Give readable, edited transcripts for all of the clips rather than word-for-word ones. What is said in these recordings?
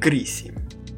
Криси.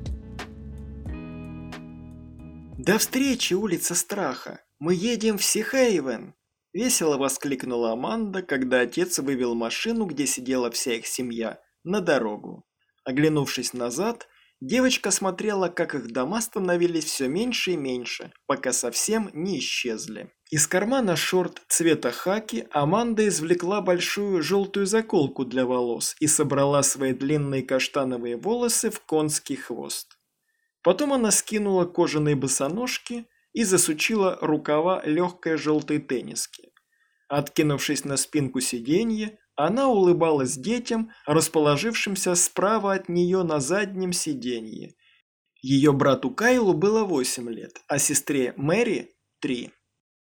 «До встречи, улица страха! Мы едем в Сихейвен!» – весело воскликнула Аманда, когда отец вывел машину, где сидела вся их семья, на дорогу. Оглянувшись назад, девочка смотрела, как их дома становились все меньше и меньше, пока совсем не исчезли. Из кармана шорт цвета хаки Аманда извлекла большую желтую заколку для волос и собрала свои длинные каштановые волосы в конский хвост. Потом она скинула кожаные босоножки и засучила рукава легкой желтой тенниски. Откинувшись на спинку сиденья, она улыбалась детям, расположившимся справа от нее на заднем сиденье. Ее брату Кайлу было 8 лет, а сестре Мэри – 3.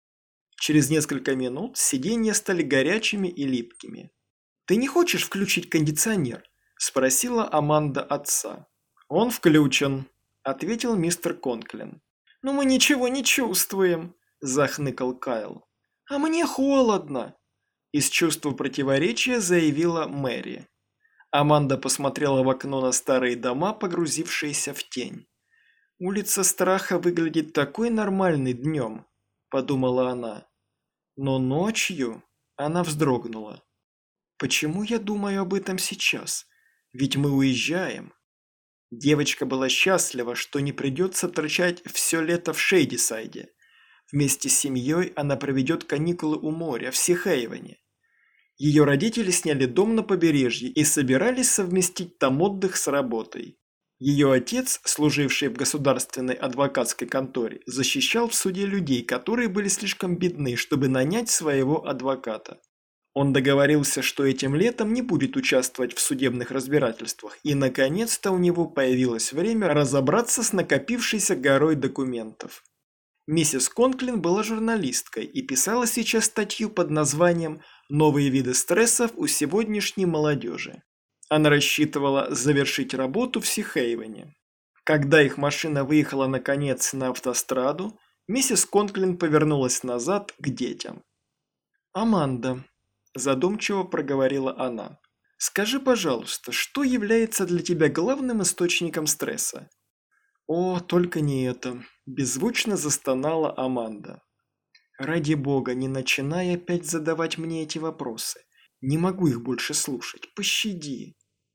Через несколько минут сиденья стали горячими и липкими. «Ты не хочешь включить кондиционер?» – спросила Аманда отца. «Он включен», – ответил мистер Конклин. «Но мы ничего не чувствуем», – захныкал Кайл. «А мне холодно», – из чувства противоречия заявила Мэри. Аманда посмотрела в окно на старые дома, погрузившиеся в тень. «Улица страха выглядит такой нормальной днем», – подумала она. Но ночью она вздрогнула. «Почему я думаю об этом сейчас? Ведь мы уезжаем». Девочка была счастлива, что не придется торчать все лето в Шейдисайде. Вместе с семьей она проведет каникулы у моря, в Сихейвене. Ее родители сняли дом на побережье и собирались совместить там отдых с работой. Ее отец, служивший в государственной адвокатской конторе, защищал в суде людей, которые были слишком бедны, чтобы нанять своего адвоката. Он договорился, что этим летом не будет участвовать в судебных разбирательствах, и наконец-то у него появилось время разобраться с накопившейся горой документов. Миссис Конклин была журналисткой и писала сейчас статью под названием «Новые виды стрессов у сегодняшней молодежи». Она рассчитывала завершить работу в Сихейвене. Когда их машина выехала наконец на автостраду, миссис Конклин повернулась назад к детям. «Аманда», – задумчиво проговорила она, – «скажи, пожалуйста, что является для тебя главным источником стресса?» «О, только не это», – беззвучно застонала Аманда. «Ради бога, не начинай опять задавать мне эти вопросы. Не могу их больше слушать. Пощади».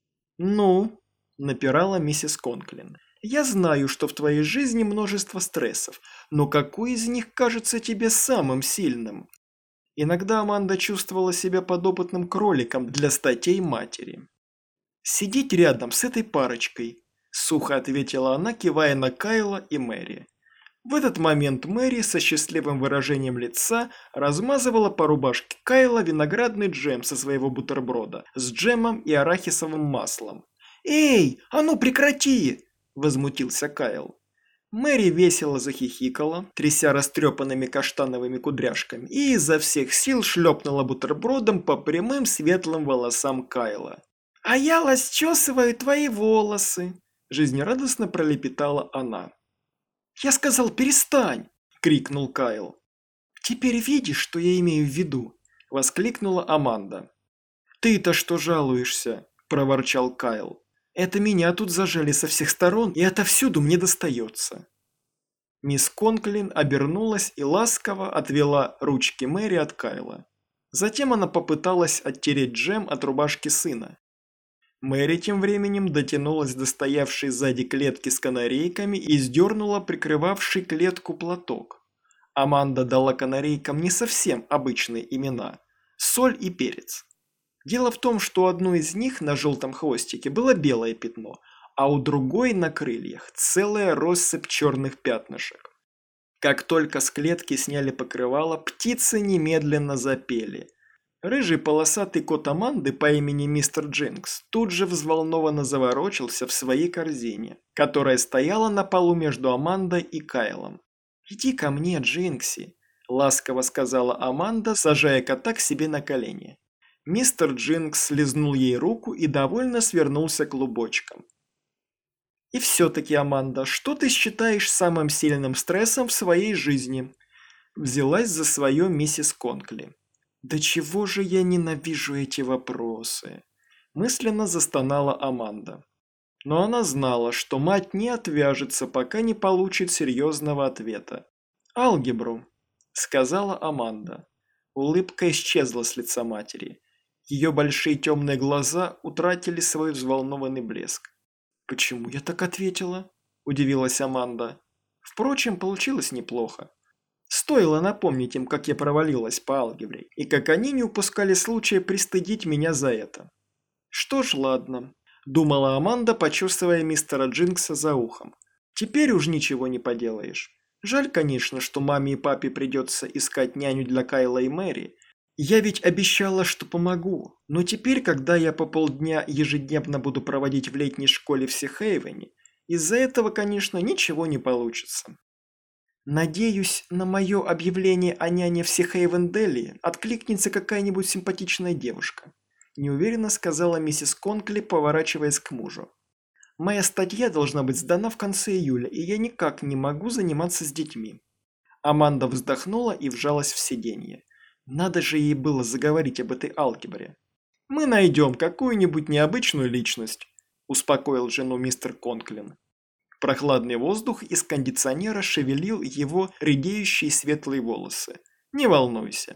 «Ну?» – напирала миссис Конклин. «Я знаю, что в твоей жизни множество стрессов, но какой из них кажется тебе самым сильным?» Иногда Аманда чувствовала себя подопытным кроликом для статей матери. «Сидеть рядом с этой парочкой», – сухо ответила она, кивая на Кайла и Мэри. В этот момент Мэри со счастливым выражением лица размазывала по рубашке Кайла виноградный джем со своего бутерброда с джемом и арахисовым маслом. «Эй, а ну прекрати!» – возмутился Кайл. Мэри весело захихикала, тряся растрепанными каштановыми кудряшками, и изо всех сил шлепнула бутербродом по прямым светлым волосам Кайла. «А я расчесываю твои волосы!» – жизнерадостно пролепетала она. «Я сказал, перестань!» – крикнул Кайл. «Теперь видишь, что я имею в виду?» – воскликнула Аманда. «Ты-то что жалуешься?» – проворчал Кайл. «Это меня тут зажали со всех сторон, и отовсюду мне достается». Мисс Конклин обернулась и ласково отвела ручки Мэри от Кайла. Затем она попыталась оттереть джем от рубашки сына. Мэри тем временем дотянулась до стоявшей сзади клетки с канарейками и сдернула прикрывавший клетку платок. Аманда дала канарейкам не совсем обычные имена – Соль и Перец. Дело в том, что у одной из них на желтом хвостике было белое пятно, а у другой на крыльях целая россыпь черных пятнышек. Как только с клетки сняли покрывало, птицы немедленно запели. Рыжий полосатый кот Аманды по имени мистер Джинкс тут же взволнованно заворочился в своей корзине, которая стояла на полу между Амандой и Кайлом. «Иди ко мне, Джинкси», – ласково сказала Аманда, сажая кота к себе на колени. Мистер Джинкс слизнул ей руку и довольно свернулся клубочком. «И все-таки, Аманда, что ты считаешь самым сильным стрессом в своей жизни?» Взялась за свое миссис Конкли. «Да чего же я ненавижу эти вопросы?» Мысленно застонала Аманда. Но она знала, что мать не отвяжется, пока не получит серьезного ответа. «Алгебру», – сказала Аманда. Улыбка исчезла с лица матери. Ее большие темные глаза утратили свой взволнованный блеск. «Почему я так ответила?» – удивилась Аманда. Впрочем, получилось неплохо. Стоило напомнить им, как я провалилась по алгебре, и как они не упускали случая пристыдить меня за это. «Что ж, ладно», – думала Аманда, почувствуя мистера Джинкса за ухом. «Теперь уж ничего не поделаешь. Жаль, конечно, что маме и папе придется искать няню для Кайла и Мэри. Я ведь обещала, что помогу, но теперь, когда я по полдня ежедневно буду проводить в летней школе в Сихейвене, из-за этого, конечно, ничего не получится». «Надеюсь, на мое объявление о няне в Сихейвен-Дели откликнется какая-нибудь симпатичная девушка», неуверенно сказала миссис Конкли, поворачиваясь к мужу. «Моя статья должна быть сдана в конце июля, и я никак не могу заниматься с детьми». Аманда вздохнула и вжалась в сиденье. Надо же ей было заговорить об этой алгебре. «Мы найдем какую-нибудь необычную личность», – успокоил жену мистер Конклин. Прохладный воздух из кондиционера шевелил его редеющие светлые волосы. «Не волнуйся».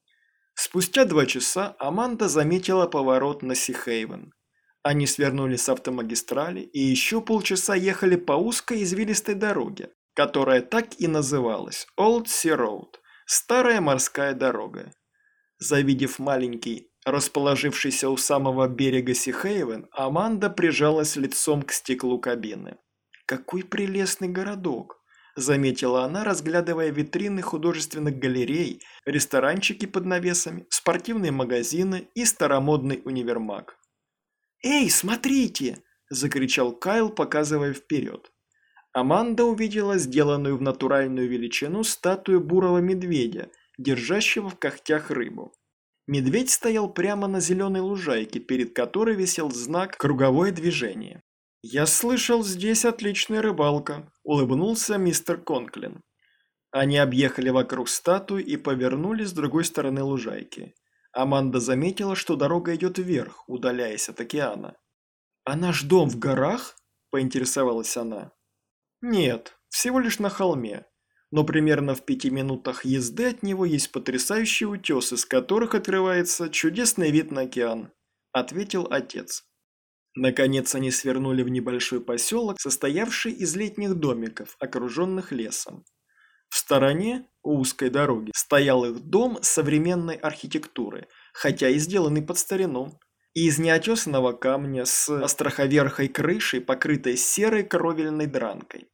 Спустя 2 часа Аманда заметила поворот на Сихейвен. Они свернули с автомагистрали и еще полчаса ехали по узкой извилистой дороге, которая так и называлась Old Sea Road – старая морская дорога. Завидев маленький, расположившийся у самого берега Сихейвен, Аманда прижалась лицом к стеклу кабины. «Какой прелестный городок!» – заметила она, разглядывая витрины художественных галерей, ресторанчики под навесами, спортивные магазины и старомодный универмаг. «Эй, смотрите!» – закричал Кайл, показывая вперед. Аманда увидела сделанную в натуральную величину статую бурого медведя, держащего в когтях рыбу. Медведь стоял прямо на зеленой лужайке, перед которой висел знак «Круговое движение». «Я слышал, здесь отличная рыбалка», – улыбнулся мистер Конклин. Они объехали вокруг статуи и повернули с другой стороны лужайки. Аманда заметила, что дорога идет вверх, удаляясь от океана. «А наш дом в горах?» – поинтересовалась она. «Нет, всего лишь на холме. Но примерно в 5 минутах езды от него есть потрясающие утесы, с которых открывается чудесный вид на океан», – ответил отец. Наконец они свернули в небольшой поселок, состоявший из летних домиков, окруженных лесом. В стороне, у узкой дороги, стоял их дом современной архитектуры, хотя и сделанный под старину, и из неотесанного камня с остроховерхой крышей, покрытой серой кровельной дранкой.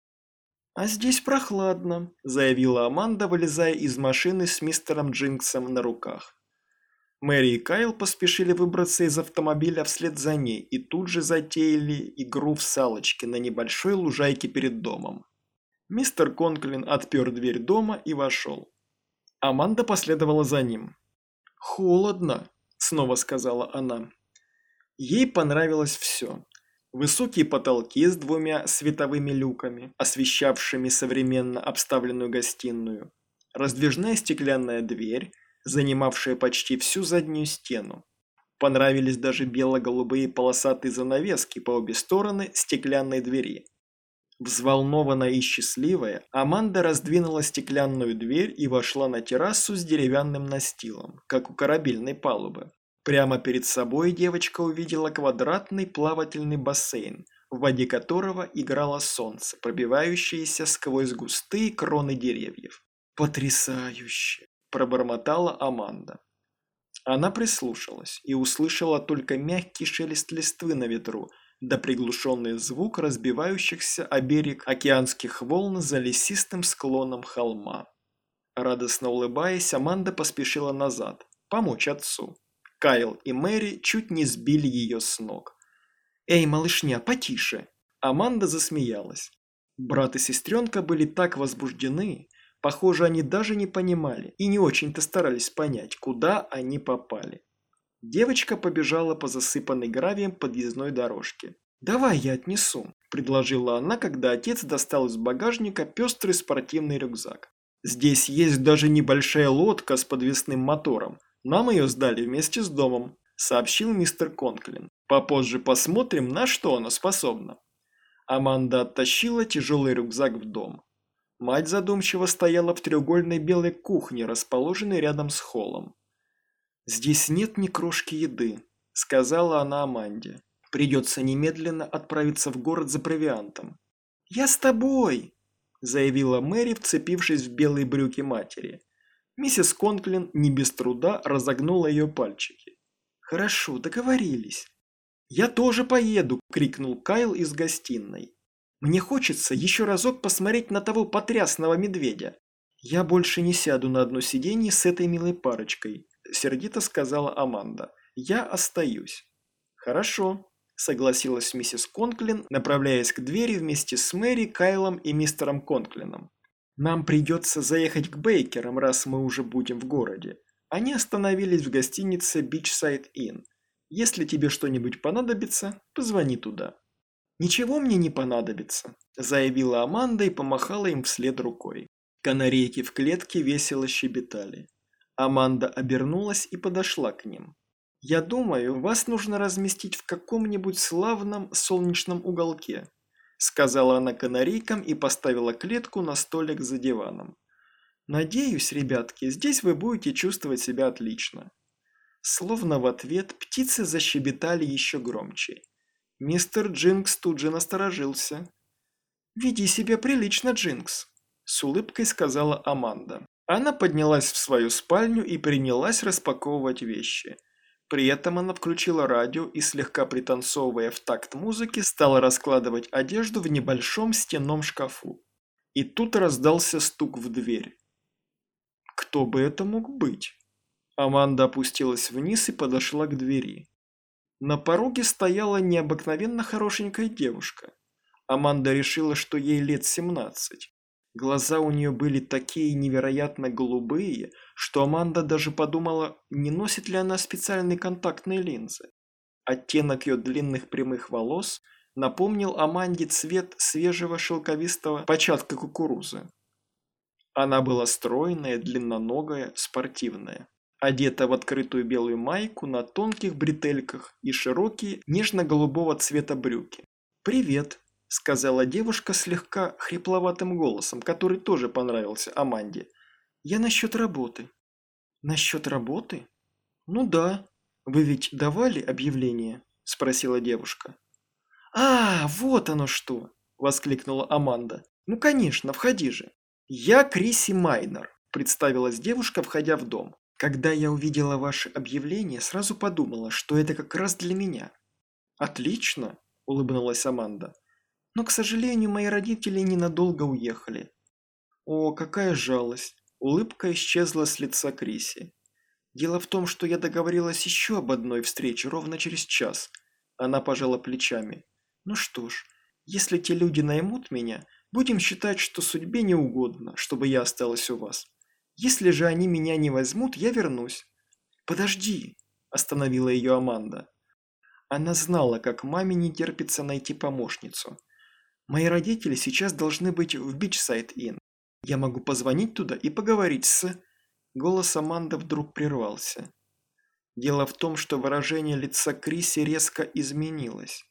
«А здесь прохладно», – заявила Аманда, вылезая из машины с мистером Джинксом на руках. Мэри и Кайл поспешили выбраться из автомобиля вслед за ней и тут же затеяли игру в салочки на небольшой лужайке перед домом. Мистер Конклин отпер дверь дома и вошел. Аманда последовала за ним. «Холодно», – снова сказала она. Ей понравилось все. Высокие потолки с 2 световыми люками, освещавшими современно обставленную гостиную, раздвижная стеклянная дверь, занимавшая почти всю заднюю стену. Понравились даже бело-голубые полосатые занавески по обе стороны стеклянной двери. Взволнованная и счастливая, Аманда раздвинула стеклянную дверь и вошла на террасу с деревянным настилом, как у корабельной палубы. Прямо перед собой девочка увидела квадратный плавательный бассейн, в воде которого играло солнце, пробивающееся сквозь густые кроны деревьев. «Потрясающе!» – пробормотала Аманда. Она прислушалась и услышала только мягкий шелест листвы на ветру, да приглушенный звук разбивающихся о берег океанских волн за лесистым склоном холма. Радостно улыбаясь, Аманда поспешила назад, помочь отцу. Кайл и Мэри чуть не сбили ее с ног. «Эй, малышня, потише!» Аманда засмеялась. Брат и сестренка были так возбуждены, похоже, они даже не понимали и не очень-то старались понять, куда они попали. Девочка побежала по засыпанной гравием подъездной дорожке. «Давай я отнесу», – предложила она, когда отец достал из багажника пестрый спортивный рюкзак. «Здесь есть даже небольшая лодка с подвесным мотором. Нам ее сдали вместе с домом», сообщил мистер Конклин. «Попозже посмотрим, на что она способна». Аманда оттащила тяжелый рюкзак в дом. Мать задумчиво стояла в треугольной белой кухне, расположенной рядом с холлом. «Здесь нет ни крошки еды», — сказала она Аманде. «Придется немедленно отправиться в город за провиантом». «Я с тобой», — заявила Мэри, вцепившись в белые брюки матери. Миссис Конклин не без труда разогнула ее пальчики. «Хорошо, договорились». «Я тоже поеду!» – крикнул Кайл из гостиной. «Мне хочется еще разок посмотреть на того потрясного медведя». «Я больше не сяду на одно сиденье с этой милой парочкой», – сердито сказала Аманда. «Я остаюсь». «Хорошо», – согласилась миссис Конклин, направляясь к двери вместе с Мэри, Кайлом и мистером Конклином. «Нам придется заехать к Бейкерам, раз мы уже будем в городе». Они остановились в гостинице Beachside Inn. «Если тебе что-нибудь понадобится, позвони туда». «Ничего мне не понадобится», – заявила Аманда и помахала им вслед рукой. Канарейки в клетке весело щебетали. Аманда обернулась и подошла к ним. «Я думаю, вас нужно разместить в каком-нибудь славном солнечном уголке», – сказала она канарейкам и поставила клетку на столик за диваном. «Надеюсь, ребятки, здесь вы будете чувствовать себя отлично». Словно в ответ птицы защебетали еще громче. Мистер Джинкс тут же насторожился. «Веди себя прилично, Джинкс», – с улыбкой сказала Аманда. Она поднялась в свою спальню и принялась распаковывать вещи. При этом она включила радио и, слегка пританцовывая в такт музыки, стала раскладывать одежду в небольшом стенном шкафу. И тут раздался стук в дверь. Кто бы это мог быть? Аманда опустилась вниз и подошла к двери. На пороге стояла необыкновенно хорошенькая девушка. Аманда решила, что ей лет 17. Глаза у нее были такие невероятно голубые, что Аманда даже подумала, не носит ли она специальные контактные линзы. Оттенок ее длинных прямых волос напомнил Аманде цвет свежего шелковистого початка кукурузы. Она была стройная, длинноногая, спортивная. Одета в открытую белую майку на тонких бретельках и широкие нежно-голубого цвета брюки. «Привет», – сказала девушка слегка хрипловатым голосом, который тоже понравился Аманде. «Я насчет работы». «Насчет работы?» «Ну да. Вы ведь давали объявление?» – спросила девушка. «А, вот оно что!» – воскликнула Аманда. «Ну конечно, входи же». «Я Крисси Майнер», – представилась девушка, входя в дом. «Когда я увидела ваше объявление, сразу подумала, что это как раз для меня». «Отлично», – улыбнулась Аманда. «Но, к сожалению, мои родители ненадолго уехали». «О, какая жалость!» – улыбка исчезла с лица Крисси. «Дело в том, что я договорилась еще об одной встрече ровно через час». Она пожала плечами. «Ну что ж, если те люди наймут меня, будем считать, что судьбе не угодно, чтобы я осталась у вас. Если же они меня не возьмут, я вернусь». «Подожди», – остановила ее Аманда. Она знала, как маме не терпится найти помощницу. «Мои родители сейчас должны быть в Бичсайд-Инн. Я могу позвонить туда и поговорить с...» Голос Аманды вдруг прервался. Дело в том, что выражение лица Крисси резко изменилось.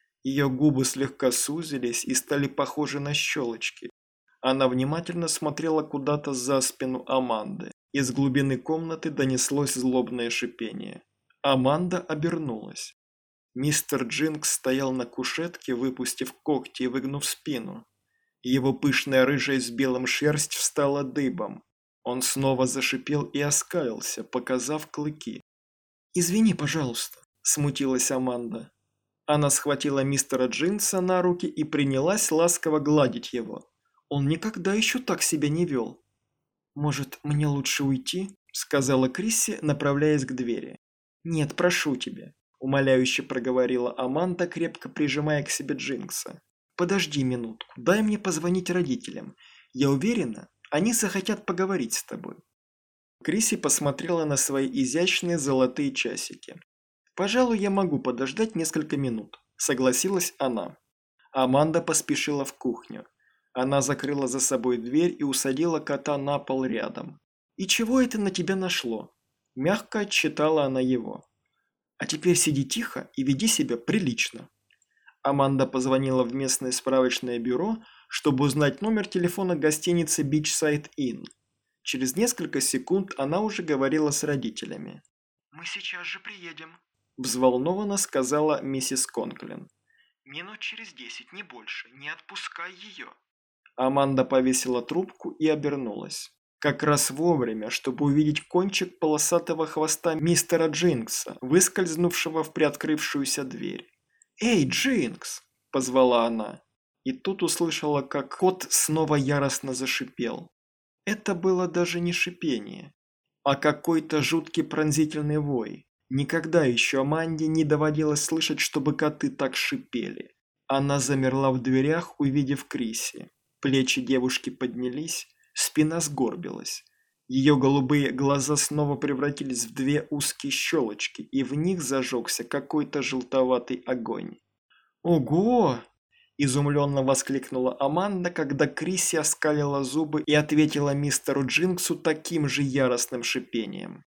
Ее губы слегка сузились и стали похожи на щелочки. Она внимательно смотрела куда-то за спину Аманды. Из глубины комнаты донеслось злобное шипение. Аманда обернулась. Мистер Джинкс стоял на кушетке, выпустив когти и выгнув спину. Его пышная рыжая с белым шерсть встала дыбом. Он снова зашипел и оскалился, показав клыки. «Извини, пожалуйста», – смутилась Аманда. Она схватила мистера Джинкса на руки и принялась ласково гладить его. Он никогда еще так себя не вел. «Может, мне лучше уйти?» – сказала Крисси, направляясь к двери. «Нет, прошу тебя», – умоляюще проговорила Аманда, крепко прижимая к себе Джинкса. «Подожди минутку, дай мне позвонить родителям. Я уверена, они захотят поговорить с тобой». Крисси посмотрела на свои изящные золотые часики. «Пожалуй, я могу подождать несколько минут», – согласилась она. Аманда поспешила в кухню. Она закрыла за собой дверь и усадила кота на пол рядом. «И чего это на тебя нашло?» – мягко отчитала она его. А теперь сиди тихо и веди себя прилично. Аманда позвонила в местное справочное бюро, чтобы узнать номер телефона гостиницы Beachside Inn. Через несколько секунд она уже говорила с родителями. «Мы сейчас же приедем», – взволнованно сказала миссис Конклин. «Минут через 10, не больше. Не отпускай ее». Аманда повесила трубку и обернулась. Как раз вовремя, чтобы увидеть кончик полосатого хвоста мистера Джинкса, выскользнувшего в приоткрывшуюся дверь. «Эй, Джинкс!» – позвала она. И тут услышала, как кот снова яростно зашипел. Это было даже не шипение, а какой-то жуткий пронзительный вой. Никогда еще Аманде не доводилось слышать, чтобы коты так шипели. Она замерла в дверях, увидев Криси. Плечи девушки поднялись, спина сгорбилась. Ее голубые глаза снова превратились в две узкие щелочки, и в них зажегся какой-то желтоватый огонь. «Ого!» – изумленно воскликнула Аманда, когда Криси оскалила зубы и ответила мистеру Джинксу таким же яростным шипением.